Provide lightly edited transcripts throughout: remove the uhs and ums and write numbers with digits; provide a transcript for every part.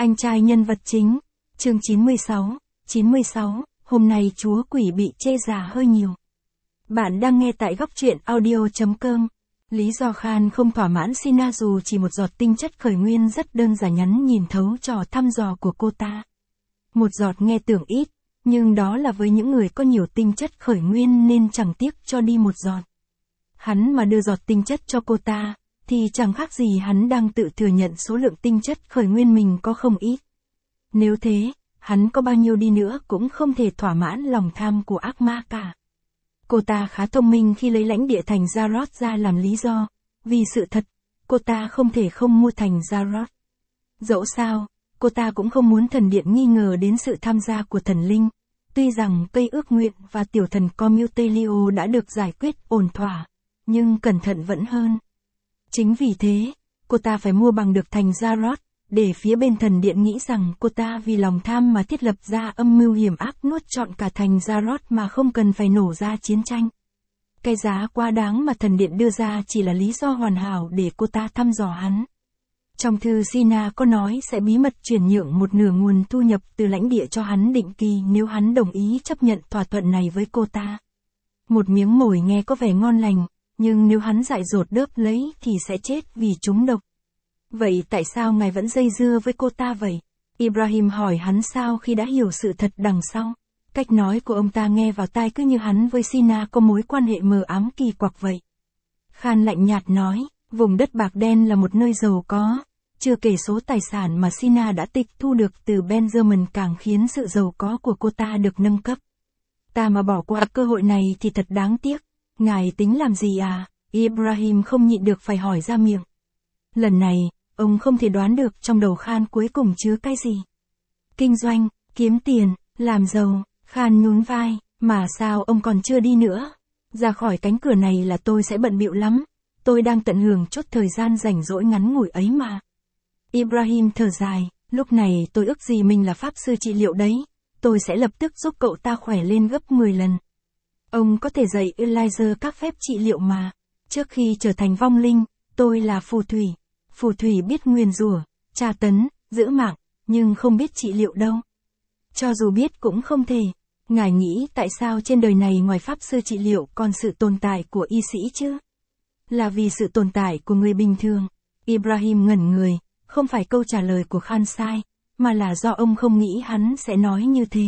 Anh trai nhân vật chính. Chương 96, hôm nay chúa quỷ bị chê già hơi nhiều. Bạn đang nghe tại góc truyện audio.com. Lý do Khan không thỏa mãn Sina dù chỉ một giọt tinh chất khởi nguyên rất đơn giản nhắn nhìn thấu trò thăm dò của cô ta. Một giọt nghe tưởng ít, nhưng đó là với những người có nhiều tinh chất khởi nguyên nên chẳng tiếc cho đi một giọt. Hắn mà đưa giọt tinh chất cho cô ta, thì chẳng khác gì hắn đang tự thừa nhận số lượng tinh chất khởi nguyên mình có không ít. Nếu thế, hắn có bao nhiêu đi nữa cũng không thể thỏa mãn lòng tham của ác ma cả. Cô ta khá thông minh khi lấy lãnh địa thành Zarot ra làm lý do, vì sự thật, cô ta không thể không mua thành Zarot. Dẫu sao, cô ta cũng không muốn thần điện nghi ngờ đến sự tham gia của thần linh, tuy rằng cây ước nguyện và tiểu thần Commutelio đã được giải quyết ổn thỏa, nhưng cẩn thận vẫn hơn. Chính vì thế, cô ta phải mua bằng được thành Zarot, để phía bên thần điện nghĩ rằng cô ta vì lòng tham mà thiết lập ra âm mưu hiểm ác nuốt trọn cả thành Zarot mà không cần phải nổ ra chiến tranh. Cái giá quá đáng mà thần điện đưa ra chỉ là lý do hoàn hảo để cô ta thăm dò hắn. Trong thư Sina có nói sẽ bí mật chuyển nhượng một nửa nguồn thu nhập từ lãnh địa cho hắn định kỳ nếu hắn đồng ý chấp nhận thỏa thuận này với cô ta. Một miếng mồi nghe có vẻ ngon lành, nhưng nếu hắn dại dột đớp lấy thì sẽ chết vì trúng độc. Vậy tại sao ngài vẫn dây dưa với cô ta vậy? Ibrahim hỏi hắn sau khi đã hiểu sự thật đằng sau. Cách nói của ông ta nghe vào tai cứ như hắn với Sina có mối quan hệ mờ ám kỳ quặc vậy. Khan lạnh nhạt nói, vùng đất bạc đen là một nơi giàu có, chưa kể số tài sản mà Sina đã tịch thu được từ Benjamin càng khiến sự giàu có của cô ta được nâng cấp. Ta mà bỏ qua cơ hội này thì thật đáng tiếc. Ngài tính làm gì à? Ibrahim không nhịn được phải hỏi ra miệng. Lần này, ông không thể đoán được trong đầu Khan cuối cùng chứa cái gì. Kinh doanh, kiếm tiền, làm giàu. Khan nhún vai, mà sao ông còn chưa đi nữa? Ra khỏi cánh cửa này là tôi sẽ bận bịu lắm. Tôi đang tận hưởng chút thời gian rảnh rỗi ngắn ngủi ấy mà. Ibrahim thở dài, lúc này tôi ước gì mình là pháp sư trị liệu đấy. Tôi sẽ lập tức giúp cậu ta khỏe lên gấp 10 lần. Ông có thể dạy Elijah các phép trị liệu mà. Trước khi trở thành vong linh, tôi là phù thủy. Phù thủy biết nguyền rủa, tra tấn, giữ mạng, nhưng không biết trị liệu đâu. Cho dù biết cũng không thể. Ngài nghĩ tại sao trên đời này ngoài pháp sư trị liệu còn sự tồn tại của y sĩ chứ? Là vì sự tồn tại của người bình thường. Ibrahim ngẩn người, không phải câu trả lời của Khan sai, mà là do ông không nghĩ hắn sẽ nói như thế.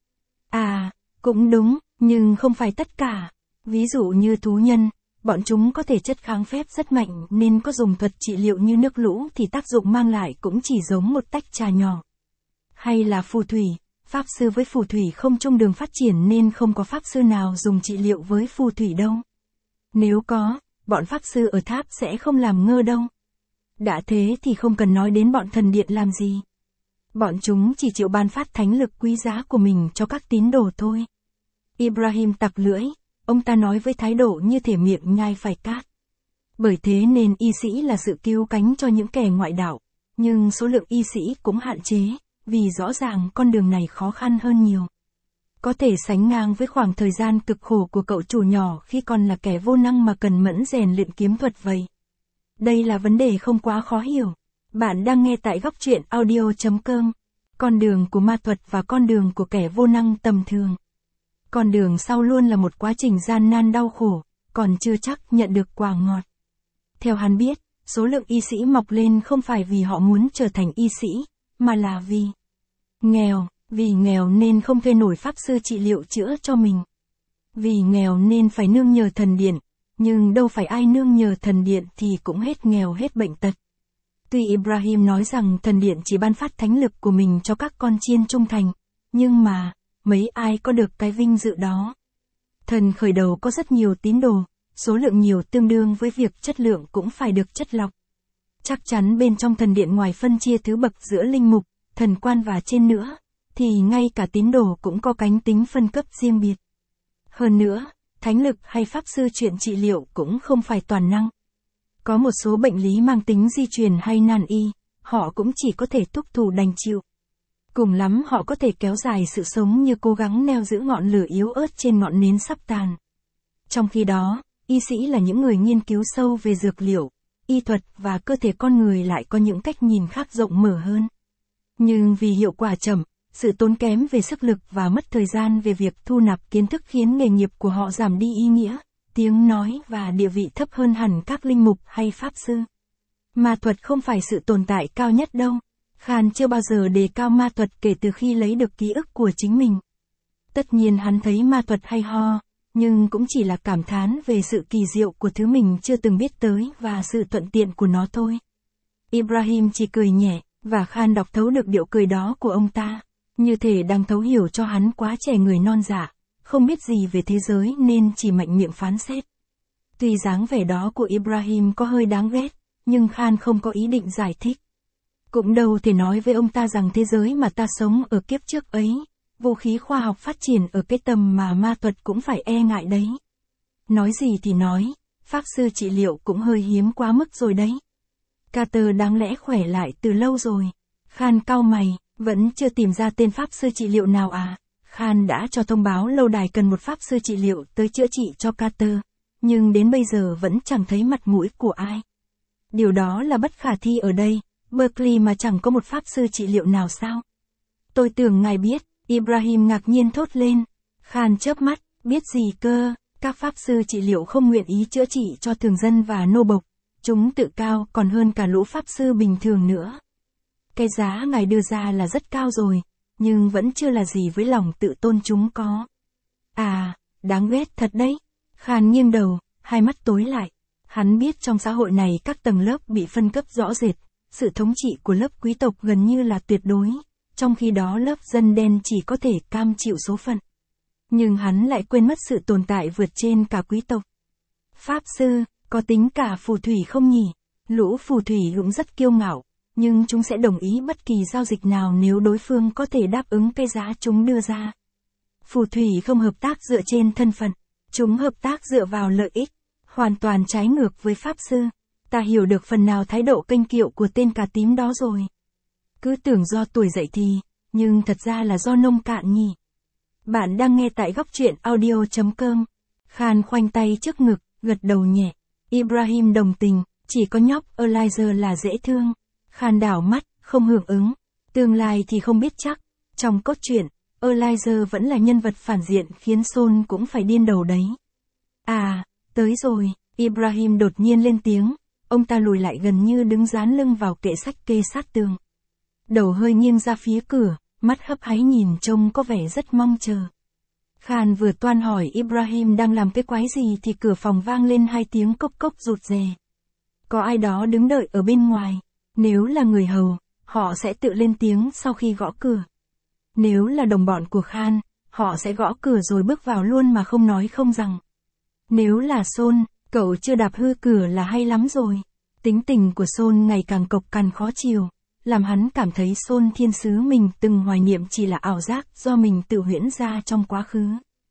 À, cũng đúng, nhưng không phải tất cả. Ví dụ như thú nhân, bọn chúng có thể chất kháng phép rất mạnh nên có dùng thuật trị liệu như nước lũ thì tác dụng mang lại cũng chỉ giống một tách trà nhỏ. Hay là phù thủy, pháp sư với phù thủy không chung đường phát triển nên không có pháp sư nào dùng trị liệu với phù thủy đâu. Nếu có, bọn pháp sư ở tháp sẽ không làm ngơ đâu. Đã thế thì không cần nói đến bọn thần điện làm gì. Bọn chúng chỉ chịu ban phát thánh lực quý giá của mình cho các tín đồ thôi. Ibrahim tặc lưỡi, ông ta nói với thái độ như thể miệng nhai phải cát. Bởi thế nên y sĩ là sự cứu cánh cho những kẻ ngoại đạo, nhưng số lượng y sĩ cũng hạn chế, vì rõ ràng con đường này khó khăn hơn nhiều. Có thể sánh ngang với khoảng thời gian cực khổ của cậu chủ nhỏ khi còn là kẻ vô năng mà cần mẫn rèn luyện kiếm thuật vậy. Đây là vấn đề không quá khó hiểu. Bạn đang nghe tại góc truyện audio.com. Con đường của ma thuật và con đường của kẻ vô năng tầm thường. Con đường sau luôn là một quá trình gian nan đau khổ, còn chưa chắc nhận được quả ngọt. Theo hắn biết, số lượng y sĩ mọc lên không phải vì họ muốn trở thành y sĩ, mà là vì nghèo nên không thuê nổi pháp sư trị liệu chữa cho mình. Vì nghèo nên phải nương nhờ thần điện, nhưng đâu phải ai nương nhờ thần điện thì cũng hết nghèo hết bệnh tật. Tuy Ibrahim nói rằng thần điện chỉ ban phát thánh lực của mình cho các con chiên trung thành, nhưng mà, mấy ai có được cái vinh dự đó. Thần khởi đầu có rất nhiều tín đồ, số lượng nhiều tương đương với việc chất lượng cũng phải được chất lọc. Chắc chắn bên trong thần điện ngoài phân chia thứ bậc giữa linh mục, thần quan và trên nữa, thì ngay cả tín đồ cũng có cánh tính phân cấp riêng biệt. Hơn nữa, thánh lực hay pháp sư chuyện trị liệu cũng không phải toàn năng. Có một số bệnh lý mang tính di truyền hay nan y, họ cũng chỉ có thể thúc thủ đành chịu. Cùng lắm họ có thể kéo dài sự sống như cố gắng neo giữ ngọn lửa yếu ớt trên ngọn nến sắp tàn. Trong khi đó, y sĩ là những người nghiên cứu sâu về dược liệu, y thuật và cơ thể con người lại có những cách nhìn khác rộng mở hơn. Nhưng vì hiệu quả chậm, sự tốn kém về sức lực và mất thời gian về việc thu nạp kiến thức khiến nghề nghiệp của họ giảm đi ý nghĩa, tiếng nói và địa vị thấp hơn hẳn các linh mục hay pháp sư. Ma thuật không phải sự tồn tại cao nhất đâu. Khan chưa bao giờ đề cao ma thuật kể từ khi lấy được ký ức của chính mình. Tất nhiên hắn thấy ma thuật hay ho, nhưng cũng chỉ là cảm thán về sự kỳ diệu của thứ mình chưa từng biết tới và sự thuận tiện của nó thôi. Ibrahim chỉ cười nhẹ, và Khan đọc thấu được điệu cười đó của ông ta, như thể đang thấu hiểu cho hắn quá trẻ người non dạ, không biết gì về thế giới nên chỉ mạnh miệng phán xét. Tuy dáng vẻ đó của Ibrahim có hơi đáng ghét, nhưng Khan không có ý định giải thích. Cũng đâu thể nói với ông ta rằng thế giới mà ta sống ở kiếp trước ấy, vũ khí khoa học phát triển ở cái tầm mà ma thuật cũng phải e ngại đấy. Nói gì thì nói, pháp sư trị liệu cũng hơi hiếm quá mức rồi đấy. Carter đáng lẽ khỏe lại từ lâu rồi. Khan cau mày, vẫn chưa tìm ra tên pháp sư trị liệu nào à? Khan đã cho thông báo lâu đài cần một pháp sư trị liệu tới chữa trị cho Carter, nhưng đến bây giờ vẫn chẳng thấy mặt mũi của ai. Điều đó là bất khả thi ở đây, Berkeley mà chẳng có một pháp sư trị liệu nào sao? Tôi tưởng ngài biết, Ibrahim ngạc nhiên thốt lên. Khan chớp mắt, biết gì cơ, các pháp sư trị liệu không nguyện ý chữa trị cho thường dân và nô bộc, chúng tự cao còn hơn cả lũ pháp sư bình thường nữa. Cái giá ngài đưa ra là rất cao rồi, nhưng vẫn chưa là gì với lòng tự tôn chúng có. À, đáng ghét thật đấy. Khan nghiêng đầu, hai mắt tối lại. Hắn biết trong xã hội này các tầng lớp bị phân cấp rõ rệt, sự thống trị của lớp quý tộc gần như là tuyệt đối, trong khi đó lớp dân đen chỉ có thể cam chịu số phận. Nhưng hắn lại quên mất sự tồn tại vượt trên cả quý tộc. Pháp sư, có tính cả phù thủy không nhỉ? Lũ phù thủy cũng rất kiêu ngạo, nhưng chúng sẽ đồng ý bất kỳ giao dịch nào nếu đối phương có thể đáp ứng cái giá chúng đưa ra. Phù thủy không hợp tác dựa trên thân phận, chúng hợp tác dựa vào lợi ích, hoàn toàn trái ngược với pháp sư. Ta hiểu được phần nào thái độ kênh kiệu của tên cà tím đó rồi. Cứ tưởng do tuổi dậy thì, nhưng thật ra là do nông cạn nhỉ. Bạn đang nghe tại góc truyện audio.com. Khan khoanh tay trước ngực, gật đầu nhẹ. Ibrahim đồng tình, chỉ có nhóc Elijah là dễ thương. Khan đảo mắt, không hưởng ứng. Tương lai thì không biết chắc. Trong cốt truyện, Elijah vẫn là nhân vật phản diện khiến Son cũng phải điên đầu đấy. À, tới rồi, Ibrahim đột nhiên lên tiếng. Ông ta lùi lại gần như đứng dán lưng vào kệ sách kê sát tường. Đầu hơi nghiêng ra phía cửa, mắt hấp háy nhìn trông có vẻ rất mong chờ. Khan vừa toan hỏi Ibrahim đang làm cái quái gì thì cửa phòng vang lên hai tiếng cốc cốc rụt rè. Có ai đó đứng đợi ở bên ngoài. Nếu là người hầu, họ sẽ tự lên tiếng sau khi gõ cửa. Nếu là đồng bọn của Khan, họ sẽ gõ cửa rồi bước vào luôn mà không nói không rằng. Nếu là Son, cậu chưa đạp hư cửa là hay lắm rồi. Tính tình của Son ngày càng cộc cằn khó chiều, làm hắn cảm thấy Son thiên sứ mình từng hoài niệm chỉ là ảo giác do mình tự huyễn ra trong quá khứ.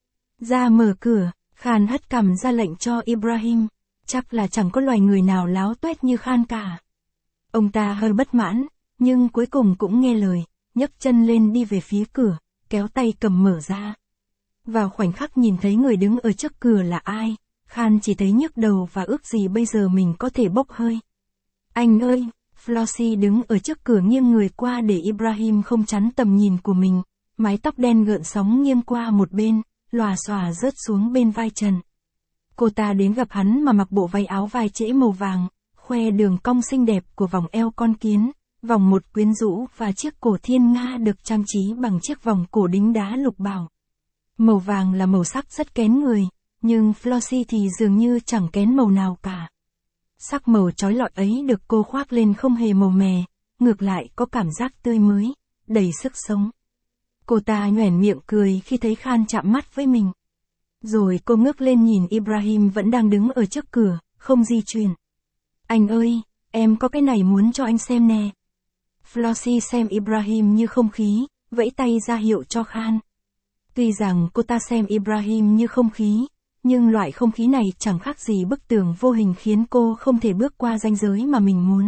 Ra mở cửa, Khan hất cằm ra lệnh cho Ibrahim, chắc là chẳng có loài người nào láo tuét như Khan cả. Ông ta hơi bất mãn, nhưng cuối cùng cũng nghe lời, nhấc chân lên đi về phía cửa, kéo tay cầm mở ra. Vào khoảnh khắc nhìn thấy người đứng ở trước cửa là ai, Khan chỉ thấy nhức đầu và ước gì bây giờ mình có thể bốc hơi. Anh ơi! Flossie đứng ở trước cửa nghiêng người qua để Ibrahim không chắn tầm nhìn của mình, mái tóc đen gợn sóng nghiêng qua một bên, lòa xòa rớt xuống bên vai trần. Cô ta đến gặp hắn mà mặc bộ váy áo vai trễ màu vàng, khoe đường cong xinh đẹp của vòng eo con kiến, vòng một quyến rũ và chiếc cổ thiên nga được trang trí bằng chiếc vòng cổ đính đá lục bảo. Màu vàng là màu sắc rất kén người, nhưng Flossie thì dường như chẳng kén màu nào cả. Sắc màu chói lọi ấy được cô khoác lên không hề màu mè, ngược lại có cảm giác tươi mới, đầy sức sống. Cô ta nhoẻn miệng cười khi thấy Khan chạm mắt với mình. Rồi cô ngước lên nhìn Ibrahim vẫn đang đứng ở trước cửa, không di chuyển. Anh ơi, em có cái này muốn cho anh xem nè. Flossie xem Ibrahim như không khí, vẫy tay ra hiệu cho Khan. Tuy rằng cô ta xem Ibrahim như không khí, nhưng loại không khí này chẳng khác gì bức tường vô hình khiến cô không thể bước qua ranh giới mà mình muốn.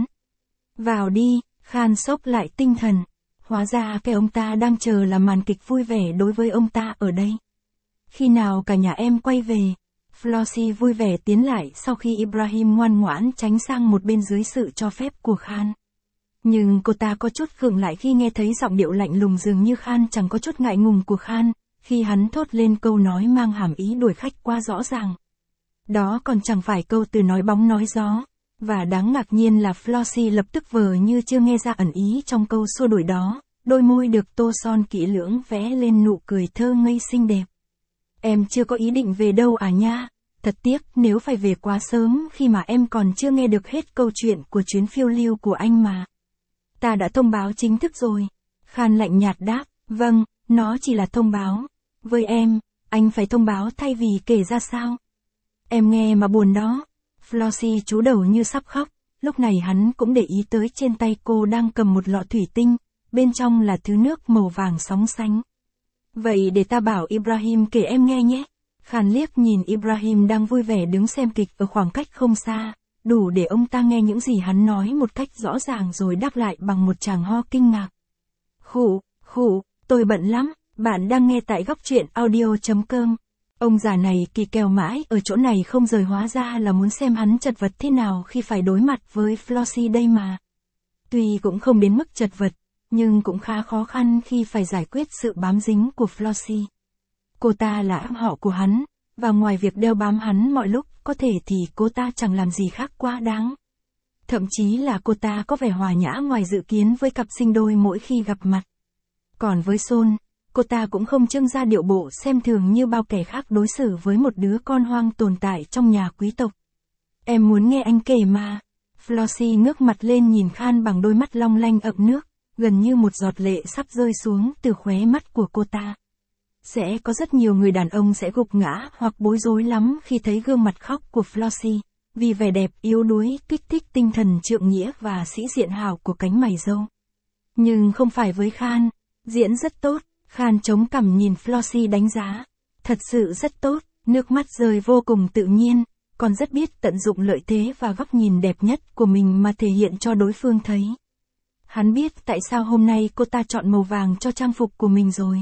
Vào đi, Khan xốc lại tinh thần. Hóa ra cái ông ta đang chờ là màn kịch vui vẻ đối với ông ta ở đây. Khi nào cả nhà em quay về? Flossie vui vẻ tiến lại sau khi Ibrahim ngoan ngoãn tránh sang một bên dưới sự cho phép của Khan. Nhưng cô ta có chút khựng lại khi nghe thấy giọng điệu lạnh lùng dường như Khan chẳng có chút ngại ngùng của Khan, khi hắn thốt lên câu nói mang hàm ý đuổi khách quá rõ ràng. Đó còn chẳng phải câu từ nói bóng nói gió. Và đáng ngạc nhiên là Flossie lập tức vờ như chưa nghe ra ẩn ý trong câu xua đuổi đó, đôi môi được tô son kỹ lưỡng vẽ lên nụ cười thơ ngây xinh đẹp. Em chưa có ý định về đâu à nha, thật tiếc nếu phải về quá sớm khi mà em còn chưa nghe được hết câu chuyện của chuyến phiêu lưu của anh mà. Ta đã thông báo chính thức rồi. Khan lạnh nhạt đáp, vâng, nó chỉ là thông báo. Với em, anh phải thông báo thay vì kể ra sao. Em nghe mà buồn đó. Flossie chú đầu như sắp khóc, lúc này hắn cũng để ý tới trên tay cô đang cầm một lọ thủy tinh, bên trong là thứ nước màu vàng sóng sánh. Vậy để ta bảo Ibrahim kể em nghe nhé. Khan liếc nhìn Ibrahim đang vui vẻ đứng xem kịch ở khoảng cách không xa, đủ để ông ta nghe những gì hắn nói một cách rõ ràng rồi đáp lại bằng một tràng ho kinh ngạc. Khụ, tôi bận lắm, bạn đang nghe tại góc truyện audio.com. Ông già này kỳ kèo mãi ở chỗ này không rời, hóa ra là muốn xem hắn chật vật thế nào khi phải đối mặt với Flossie đây mà. Tuy cũng không đến mức chật vật, nhưng cũng khá khó khăn khi phải giải quyết sự bám dính của Flossie. Cô ta là em họ của hắn, và ngoài việc đeo bám hắn mọi lúc có thể thì cô ta chẳng làm gì khác quá đáng. Thậm chí là cô ta có vẻ hòa nhã ngoài dự kiến với cặp sinh đôi mỗi khi gặp mặt. Còn với Son, cô ta cũng không trưng ra điệu bộ xem thường như bao kẻ khác đối xử với một đứa con hoang tồn tại trong nhà quý tộc. Em muốn nghe anh kể mà. Flossie ngước mặt lên nhìn Khan bằng đôi mắt long lanh ậm nước, gần như một giọt lệ sắp rơi xuống từ khóe mắt của cô ta. Sẽ có rất nhiều người đàn ông sẽ gục ngã hoặc bối rối lắm khi thấy gương mặt khóc của Flossie, vì vẻ đẹp yếu đuối kích thích tinh thần trượng nghĩa và sĩ diện hào của cánh mày râu. Nhưng không phải với Khan, diễn rất tốt. Khan chống cằm nhìn Flossie đánh giá. Thật sự rất tốt, nước mắt rơi vô cùng tự nhiên, còn rất biết tận dụng lợi thế và góc nhìn đẹp nhất của mình mà thể hiện cho đối phương thấy. Hắn biết tại sao hôm nay cô ta chọn màu vàng cho trang phục của mình rồi.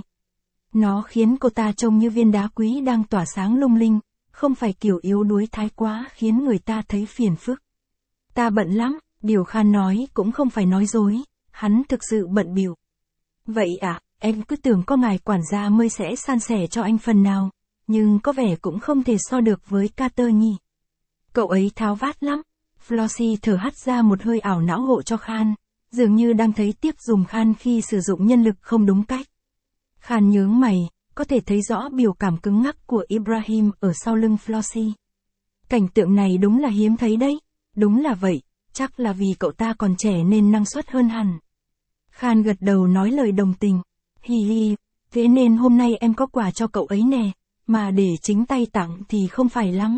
Nó khiến cô ta trông như viên đá quý đang tỏa sáng lung linh, không phải kiểu yếu đuối thái quá khiến người ta thấy phiền phức. Ta bận lắm, điều Khan nói cũng không phải nói dối, hắn thực sự bận bịu. Vậy à? Em cứ tưởng có ngài quản gia mới sẽ san sẻ cho anh phần nào, nhưng có vẻ cũng không thể so được với Carter nhỉ. Cậu ấy tháo vát lắm. Flossie thở hắt ra một hơi ảo não hộ cho Khan, dường như đang thấy tiếc dùng Khan khi sử dụng nhân lực không đúng cách. Khan nhướng mày, có thể thấy rõ biểu cảm cứng ngắc của Ibrahim ở sau lưng Flossie. Cảnh tượng này đúng là hiếm thấy đấy. Đúng là vậy, chắc là vì cậu ta còn trẻ nên năng suất hơn hẳn. Khan gật đầu nói lời đồng tình. Hi, thế nên hôm nay em có quà cho cậu ấy nè, mà để chính tay tặng thì không phải lắm.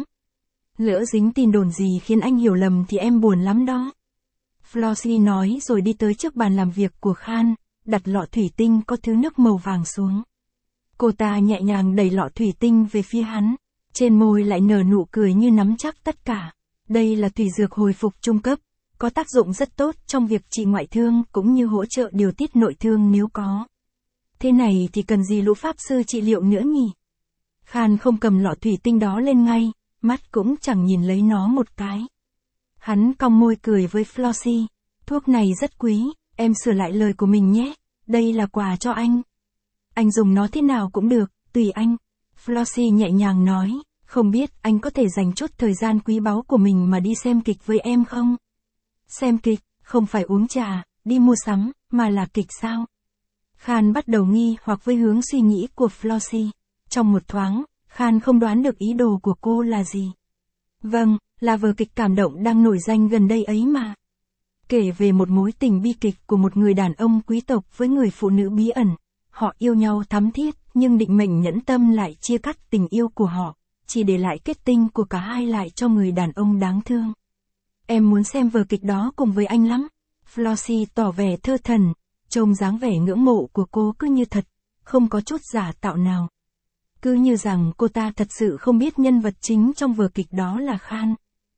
Lỡ dính tin đồn gì khiến anh hiểu lầm thì em buồn lắm đó. Flossie nói rồi đi tới trước bàn làm việc của Khan, đặt lọ thủy tinh có thứ nước màu vàng xuống. Cô ta nhẹ nhàng đẩy lọ thủy tinh về phía hắn, trên môi lại nở nụ cười như nắm chắc tất cả. Đây là thủy dược hồi phục trung cấp, có tác dụng rất tốt trong việc trị ngoại thương cũng như hỗ trợ điều tiết nội thương nếu có. Thế này thì cần gì lũ pháp sư trị liệu nữa nhỉ? Khan không cầm lọ thủy tinh đó lên ngay, mắt cũng chẳng nhìn lấy nó một cái. Hắn cong môi cười với Flossie, thuốc này rất quý, em sửa lại lời của mình nhé, đây là quà cho anh. Anh dùng nó thế nào cũng được, tùy anh. Flossie nhẹ nhàng nói, không biết anh có thể dành chút thời gian quý báu của mình mà đi xem kịch với em không? Xem kịch, không phải uống trà, đi mua sắm, mà là kịch sao? Khan bắt đầu nghi hoặc với hướng suy nghĩ của Flossie. Trong một thoáng, Khan không đoán được ý đồ của cô là gì. Vâng, là vở kịch cảm động đang nổi danh gần đây ấy mà. Kể về một mối tình bi kịch của một người đàn ông quý tộc với người phụ nữ bí ẩn. Họ yêu nhau thắm thiết, nhưng định mệnh nhẫn tâm lại chia cắt tình yêu của họ, chỉ để lại kết tinh của cả hai lại cho người đàn ông đáng thương. Em muốn xem vở kịch đó cùng với anh lắm. Flossie tỏ vẻ thơ thẩn, trông dáng vẻ ngưỡng mộ của cô cứ như thật, không có chút giả tạo nào. Cứ như rằng cô ta thật sự không biết nhân vật chính trong vở kịch đó là Khan.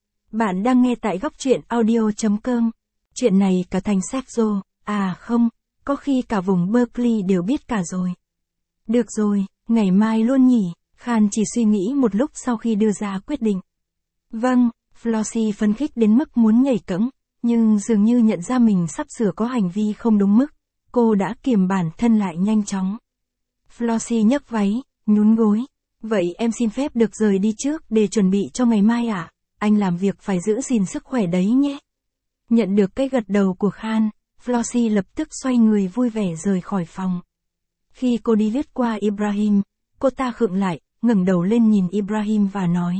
Bạn đang nghe tại góc truyện audio.com. Chuyện này cả thành Sergio, à không, có khi cả vùng Berkeley đều biết cả rồi. Được rồi, ngày mai luôn nhỉ, Khan chỉ suy nghĩ một lúc sau khi đưa ra quyết định. Vâng, Flossie phấn khích đến mức muốn nhảy cẫng. nhưng dường như nhận ra mình sắp sửa có hành vi không đúng mức, cô đã kiềm bản thân lại nhanh chóng. Flossie nhấc váy, nhún gối. Vậy em xin phép được rời đi trước để chuẩn bị cho ngày mai ạ? Anh làm việc phải giữ gìn sức khỏe đấy nhé. Nhận được cái gật đầu của Khan, Flossie lập tức xoay người vui vẻ rời khỏi phòng. Khi cô đi lướt qua Ibrahim, cô ta khựng lại, ngẩng đầu lên nhìn Ibrahim và nói.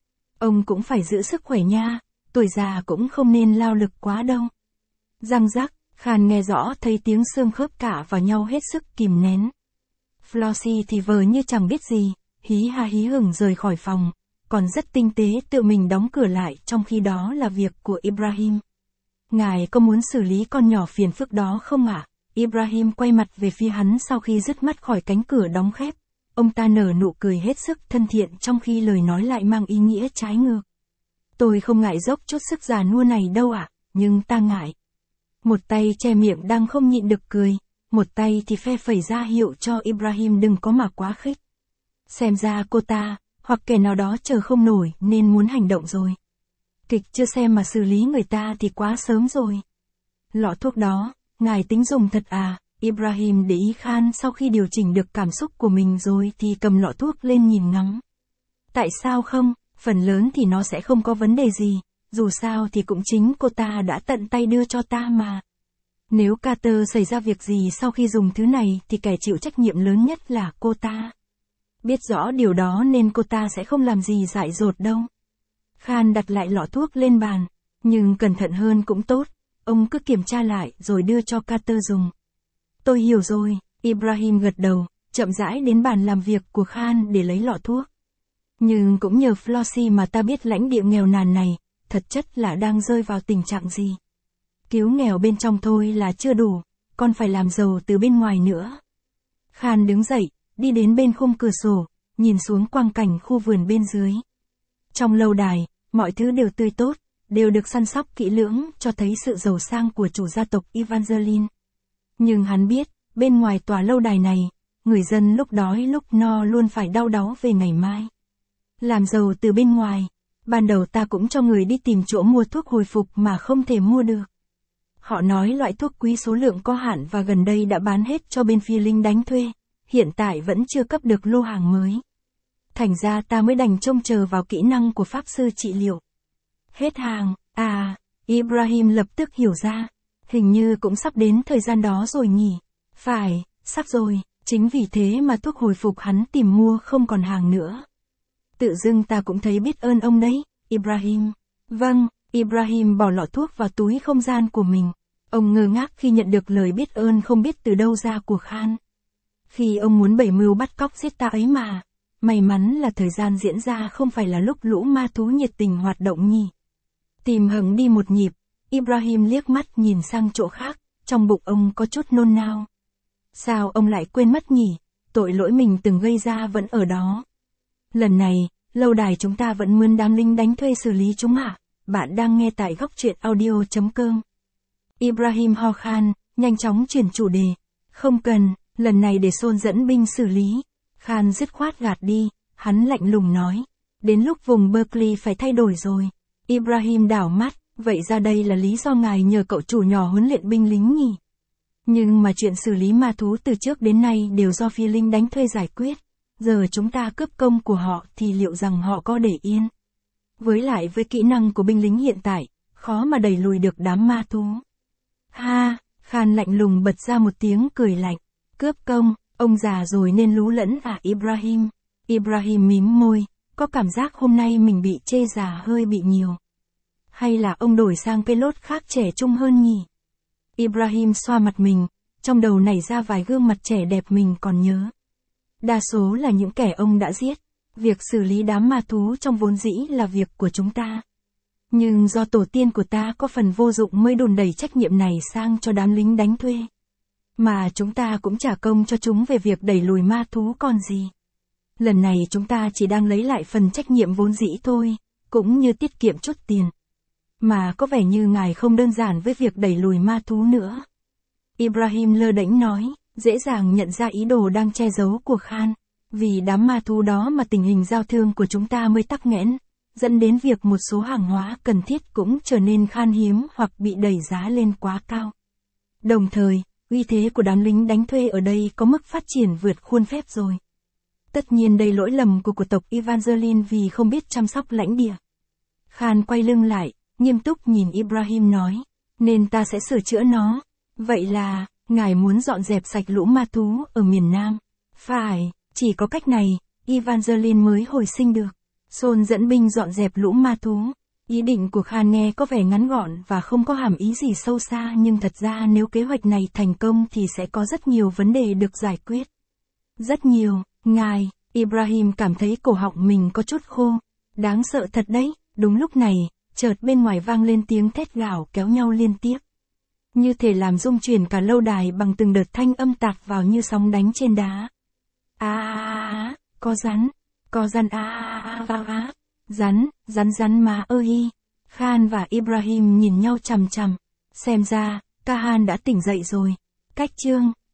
Ông cũng phải giữ sức khỏe nha, tuổi già cũng không nên lao lực quá đâu. Răng rắc, Khan nghe rõ thấy tiếng xương khớp cạ vào nhau hết sức kìm nén. Flossie thì vờ như chẳng biết gì, hí ha hí hửng rời khỏi phòng, còn rất tinh tế tự mình đóng cửa lại, trong khi đó là việc của Ibrahim. Ngài có muốn xử lý con nhỏ phiền phức đó không ạ? Ibrahim quay mặt về phía hắn sau khi dứt mắt khỏi cánh cửa đóng khép. Ông ta nở nụ cười hết sức thân thiện trong khi lời nói lại mang ý nghĩa trái ngược. Tôi không ngại dốc chút sức già nua này đâu ạ, nhưng ta ngại. Một tay che miệng đang không nhịn được cười, một tay thì phe phẩy ra hiệu cho Ibrahim đừng có mà quá khích. Xem ra cô ta, hoặc kẻ nào đó chờ không nổi nên muốn hành động rồi. Kịch chưa xem mà xử lý người ta thì quá sớm rồi. Lọ thuốc đó, ngài tính dùng thật à? Ibrahim để ý Khan sau khi điều chỉnh được cảm xúc của mình rồi thì cầm lọ thuốc lên nhìn ngắm. Tại sao không, phần lớn thì nó sẽ không có vấn đề gì, dù sao thì cũng chính cô ta đã tận tay đưa cho ta mà. Nếu Carter xảy ra việc gì sau khi dùng thứ này thì kẻ chịu trách nhiệm lớn nhất là cô ta. Biết rõ điều đó nên cô ta sẽ không làm gì dại dột đâu. Khan đặt lại lọ thuốc lên bàn, nhưng cẩn thận hơn cũng tốt, ông cứ kiểm tra lại rồi đưa cho Carter dùng. Tôi hiểu rồi, Ibrahim gật đầu, chậm rãi đến bàn làm việc của Khan để lấy lọ thuốc. Nhưng cũng nhờ Flossie mà ta biết lãnh địa nghèo nàn này, thật chất là đang rơi vào tình trạng gì. Cứu nghèo bên trong thôi là chưa đủ, còn phải làm giàu từ bên ngoài nữa. Khan đứng dậy, đi đến bên khung cửa sổ, nhìn xuống quang cảnh khu vườn bên dưới. Trong lâu đài, mọi thứ đều tươi tốt, đều được săn sóc kỹ lưỡng, cho thấy sự giàu sang của chủ gia tộc Evangeline. Nhưng hắn biết, bên ngoài tòa lâu đài này, người dân lúc đói lúc no luôn phải đau đáu về ngày mai. Làm giàu từ bên ngoài, ban đầu ta cũng cho người đi tìm chỗ mua thuốc hồi phục mà không thể mua được. Họ nói loại thuốc quý số lượng có hạn và gần đây đã bán hết cho bên phía lính đánh thuê, hiện tại vẫn chưa cấp được lô hàng mới. Thành ra ta mới đành trông chờ vào kỹ năng của pháp sư trị liệu. Hết hàng, à, Ibrahim lập tức hiểu ra, hình như cũng sắp đến thời gian đó rồi nhỉ. Phải, sắp rồi, chính vì thế mà thuốc hồi phục hắn tìm mua không còn hàng nữa. Tự dưng ta cũng thấy biết ơn ông đấy, Ibrahim. Vâng, Ibrahim bỏ lọ thuốc vào túi không gian của mình. Ông ngơ ngác khi nhận được lời biết ơn không biết từ đâu ra của Khan. Khi ông muốn bày mưu bắt cóc giết ta ấy mà. May mắn là thời gian diễn ra không phải là lúc lũ ma thú nhiệt tình hoạt động nhỉ. Tìm hững đi một nhịp, Ibrahim liếc mắt nhìn sang chỗ khác, trong bụng ông có chút nôn nao. Sao ông lại quên mất nhỉ, tội lỗi mình từng gây ra vẫn ở đó. Lần này, lâu đài chúng ta vẫn mướn đám lính đánh thuê xử lý chúng hả? Bạn đang nghe tại góc truyện audio.com. Ibrahim ho khan, nhanh chóng chuyển chủ đề. Không cần, lần này để Sol dẫn binh xử lý. Khan dứt khoát gạt đi, hắn lạnh lùng nói. Đến lúc vùng Berkeley phải thay đổi rồi. Ibrahim đảo mắt, vậy ra đây là lý do ngài nhờ cậu chủ nhỏ huấn luyện binh lính nhỉ? Nhưng mà chuyện xử lý ma thú từ trước đến nay đều do phía lính đánh thuê giải quyết. Giờ chúng ta cướp công của họ thì liệu rằng họ có để yên? Với lại với kỹ năng của binh lính hiện tại, khó mà đẩy lùi được đám ma thú. Ha, Khan lạnh lùng bật ra một tiếng cười lạnh. Cướp công, ông già rồi nên lú lẫn à Ibrahim? Ibrahim mím môi, có cảm giác hôm nay mình bị chê già hơi bị nhiều. Hay là ông đổi sang cái lốt khác trẻ trung hơn nhỉ? Ibrahim xoa mặt mình, trong đầu nảy ra vài gương mặt trẻ đẹp mình còn nhớ. Đa số là những kẻ ông đã giết. Việc xử lý đám ma thú trong vốn dĩ là việc của chúng ta. Nhưng do tổ tiên của ta có phần vô dụng mới đùn đẩy trách nhiệm này sang cho đám lính đánh thuê. Mà chúng ta cũng trả công cho chúng về việc đẩy lùi ma thú còn gì. Lần này chúng ta chỉ đang lấy lại phần trách nhiệm vốn dĩ thôi, cũng như tiết kiệm chút tiền. Mà có vẻ như ngài không đơn giản với việc đẩy lùi ma thú nữa. Ibrahim lơ đễnh nói, dễ dàng nhận ra ý đồ đang che giấu của Khan. Vì đám ma thú đó mà tình hình giao thương của chúng ta mới tắc nghẽn. dẫn đến việc một số hàng hóa cần thiết cũng trở nên khan hiếm hoặc bị đẩy giá lên quá cao. Đồng thời, uy thế của đám lính đánh thuê ở đây có mức phát triển vượt khuôn phép rồi. Tất nhiên đây lỗi lầm của tộc Evangeline vì không biết chăm sóc lãnh địa. Khan quay lưng lại, nghiêm túc nhìn Ibrahim nói, nên ta sẽ sửa chữa nó. Vậy là, ngài muốn dọn dẹp sạch lũ ma thú ở miền Nam. Phải, chỉ có cách này, Evangeline mới hồi sinh được. Son dẫn binh dọn dẹp lũ ma thú. Ý định của Khan nghe có vẻ ngắn gọn và không có hàm ý gì sâu xa, nhưng thật ra nếu kế hoạch này thành công thì sẽ có rất nhiều vấn đề được giải quyết. Rất nhiều, ngài. Ibrahim cảm thấy cổ họng mình có chút khô. Đáng sợ thật đấy. Đúng lúc này, chợt bên ngoài vang lên tiếng thét gào kéo nhau liên tiếp. Như thể làm rung chuyển cả lâu đài bằng từng đợt thanh âm tạc vào như sóng đánh trên đá. Có rắn rắn má ơi. Khan và Ibrahim nhìn nhau chằm chằm. Xem ra, Kahan đã tỉnh dậy rồi. Cách chương